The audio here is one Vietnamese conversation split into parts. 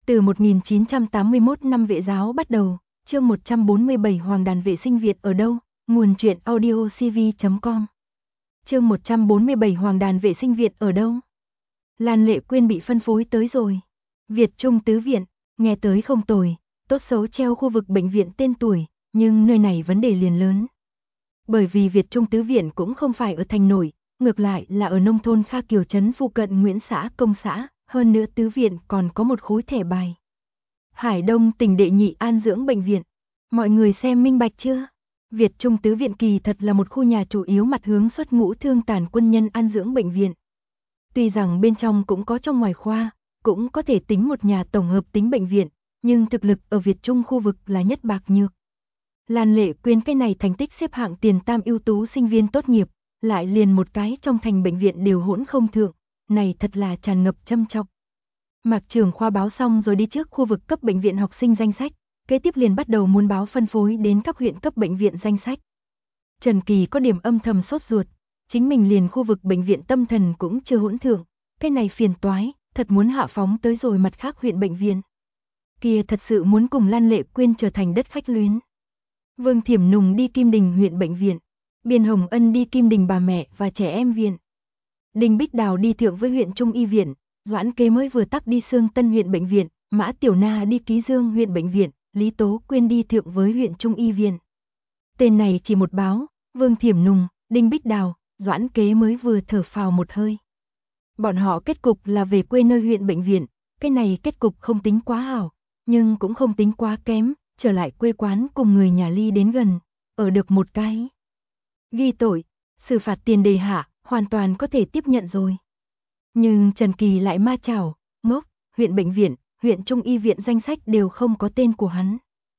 Từ 1981 năm vệ giáo bắt đầu, chương 147 Hoàng đàn vệ sinh Việt ở đâu? Nguồn truyện audio cv.com. Chương 147 Hoàng đàn vệ sinh Việt ở đâu? Lan Lệ Quyên bị phân phối tới rồi. Việt Trung Tứ Viện, nghe tới không tồi, tốt xấu treo khu vực bệnh viện tên tuổi, nhưng nơi này vấn đề liền lớn. Bởi vì Việt Trung Tứ Viện cũng không phải ở thành nổi, ngược lại là ở nông thôn Kha Kiều trấn phụ cận Nguyễn xã Công xã, hơn nữa Tứ Viện còn có một khối thẻ bài. Hải Đông tỉnh đệ nhị an dưỡng bệnh viện. Mọi người xem minh bạch chưa? Việt Trung Tứ Viện kỳ thật là một khu nhà chủ yếu mặt hướng xuất ngũ thương tàn quân nhân an dưỡng bệnh viện. Tuy rằng bên trong cũng có trong ngoài khoa, cũng có thể tính một nhà tổng hợp tính bệnh viện, nhưng thực lực ở Việt Trung khu vực là nhất bạc nhược. Lan Lệ Quyên cái này thành tích xếp hạng tiền tam ưu tú sinh viên tốt nghiệp, lại liền một cái trong thành bệnh viện đều hỗn không thượng, này thật là tràn ngập châm chọc. Mạc trưởng khoa báo xong rồi đi trước khu vực cấp bệnh viện học sinh danh sách, kế tiếp liền bắt đầu muốn báo phân phối đến các huyện cấp bệnh viện danh sách. Trần Kỳ có điểm âm thầm sốt ruột, chính mình liền khu vực bệnh viện tâm thần cũng chưa hỗn thượng, cái này phiền toái, thật muốn hạ phóng tới rồi mặt khác huyện bệnh viện. Kia thật sự muốn cùng Lan Lệ Quyên trở thành đất khách luyến. Vương Thiểm Nùng đi Kim Đình huyện bệnh viện, Biên Hồng Ân đi Kim Đình bà mẹ và trẻ em viện. Đinh Bích Đào đi thượng với huyện Trung y viện, Doãn Kế mới vừa tắc đi Sương Tân huyện bệnh viện, Mã Tiểu Na đi Ký Dương huyện bệnh viện, Lý Tố Quyên đi thượng với huyện Trung y viện. Tên này chỉ một báo, Vương Thiểm Nùng, Đinh Bích Đào, Doãn Kế mới vừa thở phào một hơi. Bọn họ kết cục là về quê nơi huyện bệnh viện, cái này kết cục không tính quá hảo, nhưng cũng không tính quá kém, trở lại quê quán cùng người nhà ly đến gần, ở được một cái. Ghi tội, xử phạt tiền đề hạ, hoàn toàn có thể tiếp nhận rồi. Nhưng Trần Kỳ lại ma chảo, ngốc, huyện bệnh viện, huyện Trung y viện danh sách đều không có tên của hắn.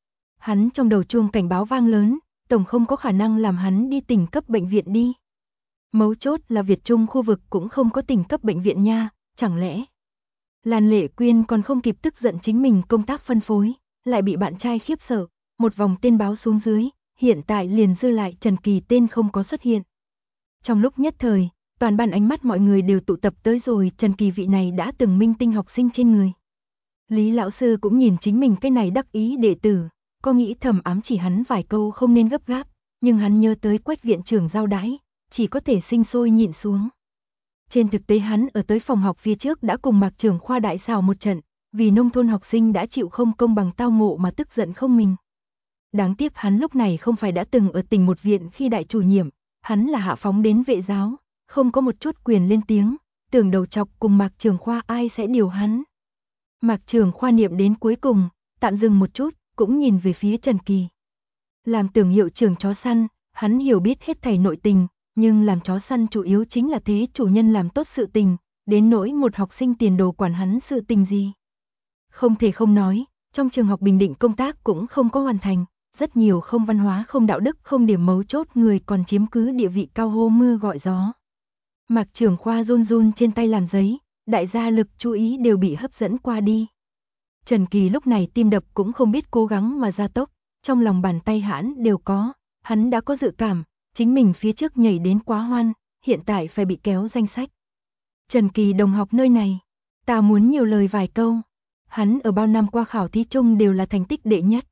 Hắn trong đầu chuông cảnh báo vang lớn, tổng không có khả năng làm hắn đi tỉnh cấp bệnh viện đi. Mấu chốt là Việt Trung khu vực cũng không có tỉnh cấp bệnh viện nha, chẳng lẽ. Lan Lệ Quyên còn không kịp tức giận chính mình công tác phân phối, lại bị bạn trai khiếp sợ, một vòng tên báo xuống dưới, hiện tại liền dư lại Trần Kỳ tên không có xuất hiện. Trong lúc nhất thời, toàn ban ánh mắt mọi người đều tụ tập tới rồi Trần Kỳ vị này đã từng minh tinh học sinh trên người. Lý lão sư cũng nhìn chính mình cái này đắc ý đệ tử, có nghĩ thầm ám chỉ hắn vài câu không nên gấp gáp, nhưng hắn nhớ tới Quách viện trưởng giao đãi, chỉ có thể sinh sôi nhịn xuống. Trên thực tế hắn ở tới phòng học phía trước đã cùng Mạc trưởng khoa đại xào một trận, vì nông thôn học sinh đã chịu không công bằng tao ngộ mà tức giận không mình. Đáng tiếc hắn lúc này không phải đã từng ở tỉnh một viện khi đại chủ nhiệm, hắn là hạ phóng đến vệ giáo, không có một chút quyền lên tiếng, tưởng đầu chọc cùng Mạc trưởng khoa ai sẽ điều hắn. Mạc trưởng khoa niệm đến cuối cùng, tạm dừng một chút, cũng nhìn về phía Trần Kỳ. Làm tưởng hiệu trưởng chó săn, hắn hiểu biết hết thảy nội tình, nhưng làm chó săn chủ yếu chính là thế chủ nhân làm tốt sự tình, đến nỗi một học sinh tiền đồ quản hắn sự tình gì. Không thể không nói, trong trường học Bình Định công tác cũng không có hoàn thành, rất nhiều không văn hóa không đạo đức không điểm mấu chốt người còn chiếm cứ địa vị cao hô mưa gọi gió. Mạc trưởng khoa run run trên tay làm giấy, đại gia lực chú ý đều bị hấp dẫn qua đi. Trần Kỳ lúc này tim đập cũng không biết cố gắng mà gia tốc, trong lòng bàn tay hãn đều có, hắn đã có dự cảm, chính mình phía trước nhảy đến quá hoan, hiện tại phải bị kéo danh sách. Trần Kỳ đồng học nơi này, ta muốn nhiều lời vài câu, hắn ở bao năm qua khảo thí chung đều là thành tích đệ nhất.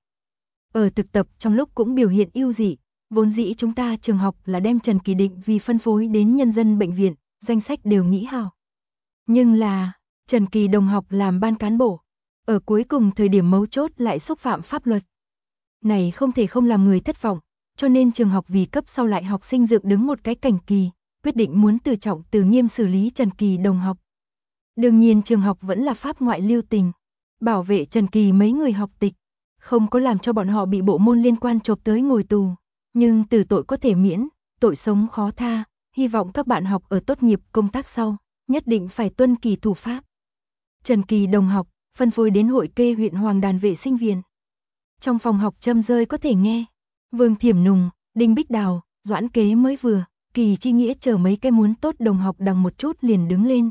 Ở thực tập trong lúc cũng biểu hiện ưu dị, vốn dĩ chúng ta trường học là đem Trần Kỳ định vì phân phối đến nhân dân bệnh viện, danh sách đều nghĩ hào. Nhưng là, Trần Kỳ đồng học làm ban cán bộ, ở cuối cùng thời điểm mấu chốt lại xúc phạm pháp luật. Này không thể không làm người thất vọng, cho nên trường học vì cấp sau lại học sinh dựng đứng một cái cảnh kỳ, quyết định muốn từ trọng từ nghiêm xử lý Trần Kỳ đồng học. Đương nhiên trường học vẫn là pháp ngoại lưu tình, bảo vệ Trần Kỳ mấy người học tịch, không có làm cho bọn họ bị bộ môn liên quan chộp tới ngồi tù, nhưng từ tội có thể miễn, tội sống khó tha, hy vọng các bạn học ở tốt nghiệp công tác sau, nhất định phải tuân kỳ thủ pháp. Trần Kỳ đồng học, phân phối đến hội kê huyện Hoàng đàn vệ sinh viện. Trong phòng học châm rơi có thể nghe, Vương Thiểm Nùng, Đinh Bích Đào, Doãn Kế mới vừa, Kỳ Chi Nghĩa chờ mấy cái muốn tốt đồng học đằng một chút liền đứng lên.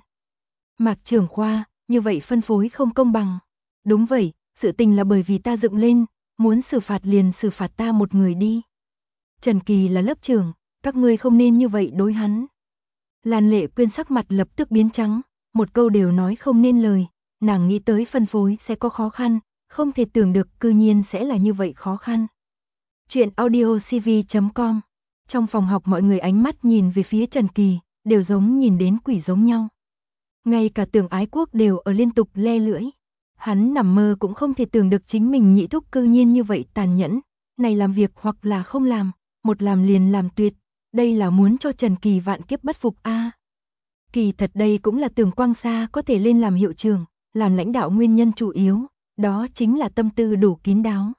Mạc trưởng khoa, như vậy phân phối không công bằng. Đúng vậy, sự tình là bởi vì ta dựng lên, muốn xử phạt liền xử phạt ta một người đi. Trần Kỳ là lớp trưởng, các ngươi không nên như vậy đối hắn. Lan Lệ Quyên sắc mặt lập tức biến trắng, một câu đều nói không nên lời, nàng nghĩ tới phân phối sẽ có khó khăn, không thể tưởng được cư nhiên sẽ là như vậy khó khăn. Chuyện audio cv.com. Trong phòng học mọi người ánh mắt nhìn về phía Trần Kỳ, đều giống nhìn đến quỷ giống nhau. Ngay cả Tưởng Ái Quốc đều ở liên tục le lưỡi. Hắn nằm mơ cũng không thể tưởng được chính mình nhị thúc cư nhiên như vậy tàn nhẫn, này làm việc hoặc là không làm, một làm liền làm tuyệt, đây là muốn cho Trần Kỳ vạn kiếp bất phục a. Kỳ thật đây cũng là Tưởng Quang Sa có thể lên làm hiệu trưởng, làm lãnh đạo nguyên nhân chủ yếu, đó chính là tâm tư đủ kín đáo.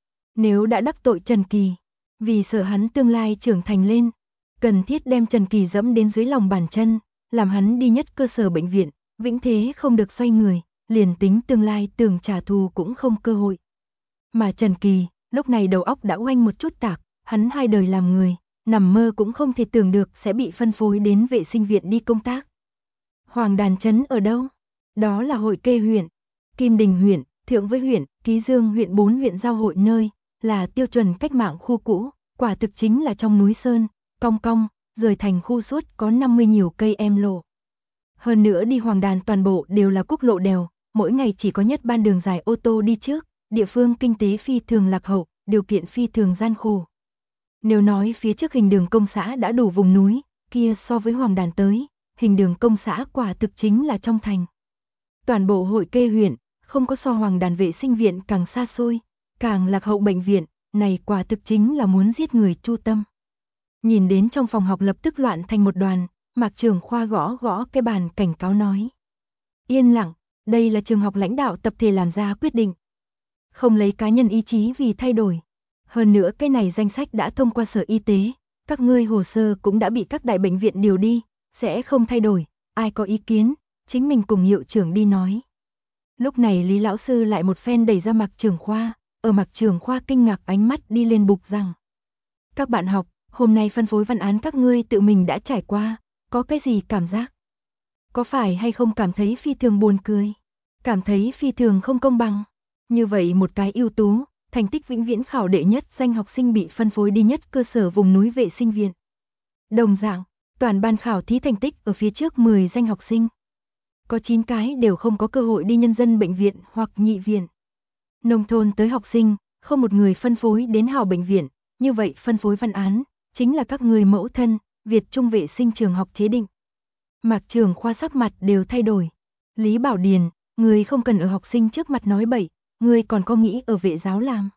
Nếu đã đắc tội Trần Kỳ, vì sợ hắn tương lai trưởng thành lên, cần thiết đem Trần Kỳ dẫm đến dưới lòng bàn chân, làm hắn đi nhất cơ sở bệnh viện, vĩnh thế không được xoay người, liền tính tương lai tưởng trả thù cũng không cơ hội. Mà Trần Kỳ, lúc này đầu óc đã oanh một chút tạc, hắn 2 đời làm người, nằm mơ cũng không thể tưởng được sẽ bị phân phối đến vệ sinh viện đi công tác. Hoàng Đàn trấn ở đâu? Đó là Hội Kê huyện, Kim Đình huyện, Thượng Với huyện, Ký Dương huyện 4 huyện giao hội nơi, là tiêu chuẩn cách mạng khu cũ, quả thực chính là trong núi sơn, cong cong, rời thành khu suốt có 50 nhiều cây em lộ. Hơn nữa đi Hoàng Đàn toàn bộ đều là quốc lộ đèo, mỗi ngày chỉ có nhất ban đường dài ô tô đi trước, địa phương kinh tế phi thường lạc hậu, điều kiện phi thường gian khổ. Nếu nói phía trước hình đường công xã đã đủ vùng núi, kia so với Hoàng Đàn tới, hình đường công xã quả thực chính là trong thành. Toàn bộ Hội Kê huyện, không có so Hoàng Đàn vệ sinh viện càng xa xôi, càng lạc hậu bệnh viện, này quả thực chính là muốn giết người chu tâm. Nhìn đến trong phòng học lập tức loạn thành một đoàn, Mạc Trường Khoa gõ gõ cái bàn cảnh cáo nói. Yên lặng, đây là trường học lãnh đạo tập thể làm ra quyết định. Không lấy cá nhân ý chí vì thay đổi. Hơn nữa cái này danh sách đã thông qua Sở Y tế, các ngươi hồ sơ cũng đã bị các đại bệnh viện điều đi, sẽ không thay đổi, ai có ý kiến, chính mình cùng hiệu trưởng đi nói. Lúc này Lý lão sư lại một phen đẩy ra Mạc Trường Khoa, ở Mạc Trường Khoa kinh ngạc ánh mắt đi lên bục rằng. Các bạn học, hôm nay phân phối văn án các ngươi tự mình đã trải qua, có cái gì cảm giác? Có phải hay không cảm thấy phi thường buồn cười? Cảm thấy phi thường không công bằng? Như vậy một cái ưu tú, thành tích vĩnh viễn khảo đệ nhất danh học sinh bị phân phối đi nhất cơ sở vùng núi vệ sinh viện. Đồng dạng, toàn ban khảo thí thành tích ở phía trước 10 danh học sinh. Có 9 cái đều không có cơ hội đi nhân dân bệnh viện hoặc nhị viện. Nông thôn tới học sinh, không một người phân phối đến hảo bệnh viện, như vậy phân phối văn án, chính là các người mẫu thân, Việt Trung vệ sinh trường học chế định. Mạc Trường Khoa sắc mặt đều thay đổi. Lý Bảo Điền, người không cần ở học sinh trước mặt nói bậy, người còn có nghĩ ở vệ giáo làm.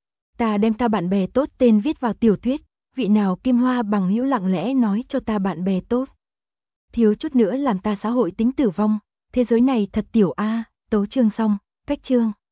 Ta đem ta bạn bè tốt tên viết vào tiểu thuyết, vị nào Kim Hoa bằng hữu lặng lẽ nói cho ta bạn bè tốt. Thiếu chút nữa làm ta xã hội tính tử vong, thế giới này thật tiểu a. Tấu chương xong, cách chương.